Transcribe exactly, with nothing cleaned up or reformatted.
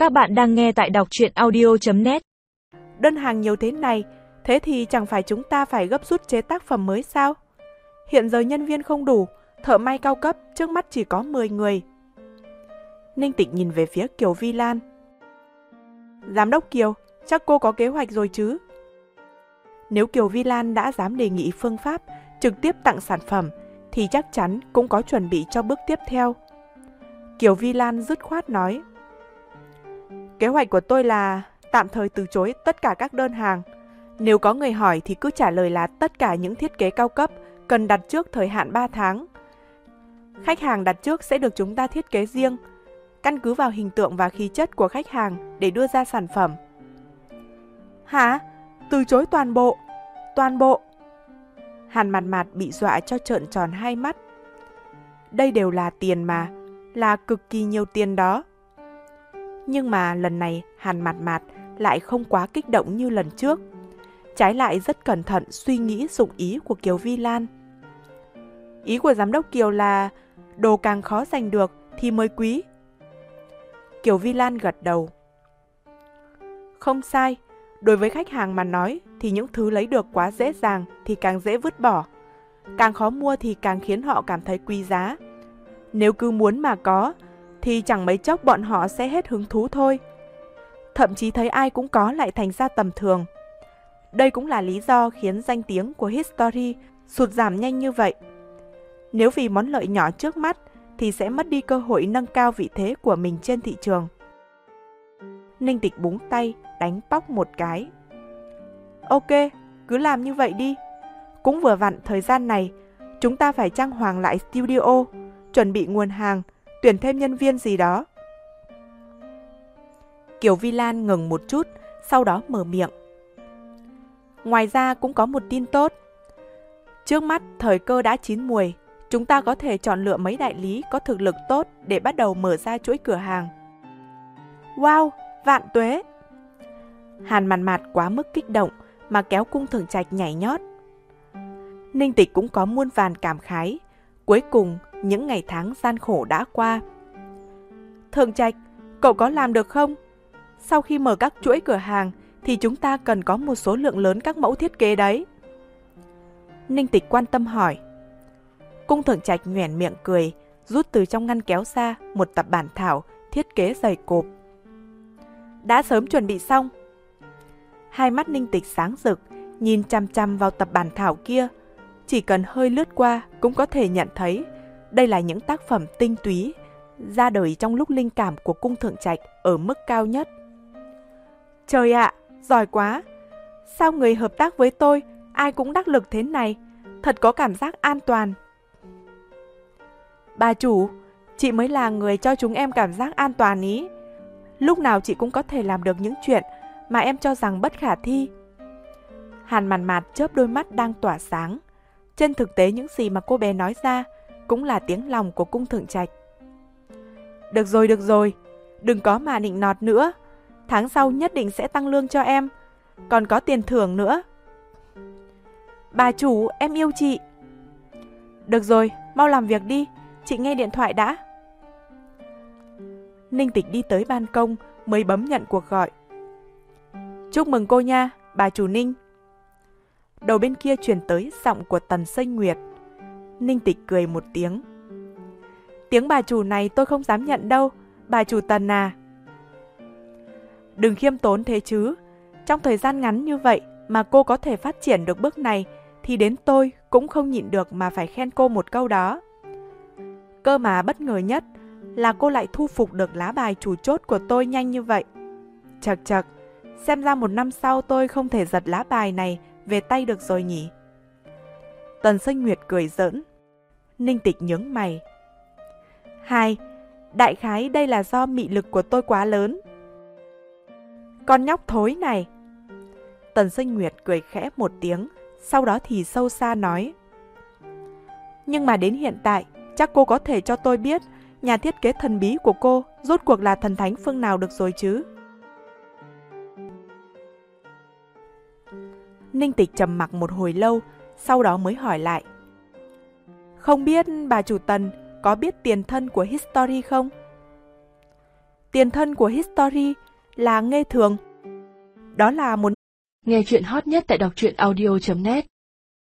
Các bạn đang nghe tại đọc truyện audio chấm net. Đơn hàng nhiều thế này, thế thì chẳng phải chúng ta phải gấp rút chế tác phẩm mới sao? Hiện giờ nhân viên không đủ, thợ may cao cấp trước mắt chỉ có mười người. Ninh Tịch nhìn về phía Kiều Vi Lan. Giám đốc Kiều, chắc cô có kế hoạch rồi chứ? Nếu Kiều Vi Lan đã dám đề nghị phương pháp trực tiếp tặng sản phẩm, thì chắc chắn cũng có chuẩn bị cho bước tiếp theo. Kiều Vi Lan dứt khoát nói. Kế hoạch của tôi là tạm thời từ chối tất cả các đơn hàng. Nếu có người hỏi thì cứ trả lời là tất cả những thiết kế cao cấp cần đặt trước thời hạn ba tháng. Khách hàng đặt trước sẽ được chúng ta thiết kế riêng, căn cứ vào hình tượng và khí chất của khách hàng để đưa ra sản phẩm. Hả? Từ chối toàn bộ? Toàn bộ? Hàn Mạt Mạt bị dọa cho trợn tròn hai mắt. Đây đều là tiền mà, là cực kỳ nhiều tiền đó. Nhưng mà lần này Hàn Mạt Mạt lại không quá kích động như lần trước. Trái lại rất cẩn thận suy nghĩ dụng ý của Kiều Vi Lan. Ý của giám đốc Kiều là đồ càng khó giành được thì mới quý. Kiều Vi Lan gật đầu. Không sai, đối với khách hàng mà nói thì những thứ lấy được quá dễ dàng thì càng dễ vứt bỏ. Càng khó mua thì càng khiến họ cảm thấy quý giá. Nếu cứ muốn mà có thì chẳng mấy chốc bọn họ sẽ hết hứng thú thôi. Thậm chí thấy ai cũng có lại thành ra tầm thường. Đây cũng là lý do khiến danh tiếng của History sụt giảm nhanh như vậy. Nếu vì món lợi nhỏ trước mắt thì sẽ mất đi cơ hội nâng cao vị thế của mình trên thị trường. Ninh Tịch búng tay, đánh póc một cái. Ok, cứ làm như vậy đi. Cũng vừa vặn thời gian này, chúng ta phải trang hoàng lại studio, chuẩn bị nguồn hàng, tuyển thêm nhân viên gì đó. Kiều Vi Lan ngừng một chút, sau đó mở miệng. Ngoài ra cũng có một tin tốt. Trước mắt thời cơ đã chín muồi, chúng ta có thể chọn lựa mấy đại lý có thực lực tốt để bắt đầu mở ra chuỗi cửa hàng. Wow, vạn tuế! Hàn Mạt Mạt quá mức kích động mà kéo Cung Thượng Trạch nhảy nhót. Ninh Tịch cũng có muôn vàn cảm khái. Cuối cùng, những ngày tháng gian khổ đã qua. Thượng Trạch, cậu có làm được không? Sau khi mở các chuỗi cửa hàng thì chúng ta cần có một số lượng lớn các mẫu thiết kế đấy. Ninh Tịch quan tâm hỏi. Cung Thượng Trạch nhoẻn miệng cười, rút từ trong ngăn kéo ra một tập bản thảo thiết kế dày cộp. Đã sớm chuẩn bị xong. Hai mắt Ninh Tịch sáng rực, nhìn chăm chăm vào tập bản thảo kia. Chỉ cần hơi lướt qua cũng có thể nhận thấy đây là những tác phẩm tinh túy, ra đời trong lúc linh cảm của Cung Thượng Trạch ở mức cao nhất. Trời ạ, giỏi quá! Sao người hợp tác với tôi ai cũng đắc lực thế này? Thật có cảm giác an toàn. Bà chủ, chị mới là người cho chúng em cảm giác an toàn ý. Lúc nào chị cũng có thể làm được những chuyện mà em cho rằng bất khả thi. Hàn Mạt Mạt chớp đôi mắt đang tỏa sáng. Trên thực tế những gì mà cô bé nói ra cũng là tiếng lòng của Cung Thượng Trạch. Được rồi, được rồi, đừng có mà nịnh nọt nữa. Tháng sau nhất định sẽ tăng lương cho em, còn có tiền thưởng nữa. Bà chủ, em yêu chị. Được rồi, mau làm việc đi, chị nghe điện thoại đã. Ninh Tịch đi tới ban công mới bấm nhận cuộc gọi. Chúc mừng cô nha, bà chủ Ninh. Đầu bên kia truyền tới giọng của Tần Sinh Nguyệt. Ninh Tịch cười một tiếng. Tiếng bà chủ này tôi không dám nhận đâu, bà chủ Tần à. Đừng khiêm tốn thế chứ. Trong thời gian ngắn như vậy mà cô có thể phát triển được bước này thì đến tôi cũng không nhịn được mà phải khen cô một câu đó. Cơ mà bất ngờ nhất là cô lại thu phục được lá bài chủ chốt của tôi nhanh như vậy. Chật chật, xem ra một năm sau tôi không thể giật lá bài này về tay được rồi nhỉ. Tần Sinh Nguyệt cười giỡn. Ninh Tịch nhướng mày. Hai, đại khái đây là do mị lực của tôi quá lớn. Con nhóc thối này. Tần Sinh Nguyệt cười khẽ một tiếng, sau đó thì sâu xa nói. Nhưng mà đến hiện tại, chắc cô có thể cho tôi biết nhà thiết kế thần bí của cô rốt cuộc là thần thánh phương nào được rồi chứ? Ninh Tịch trầm mặc một hồi lâu, sau đó mới hỏi lại. Không biết bà chủ Tần có biết tiền thân của History không? Tiền thân của History là Nghê Thường. Đó là một Nghe chuyện hot nhất tại đọc truyện audio chấm net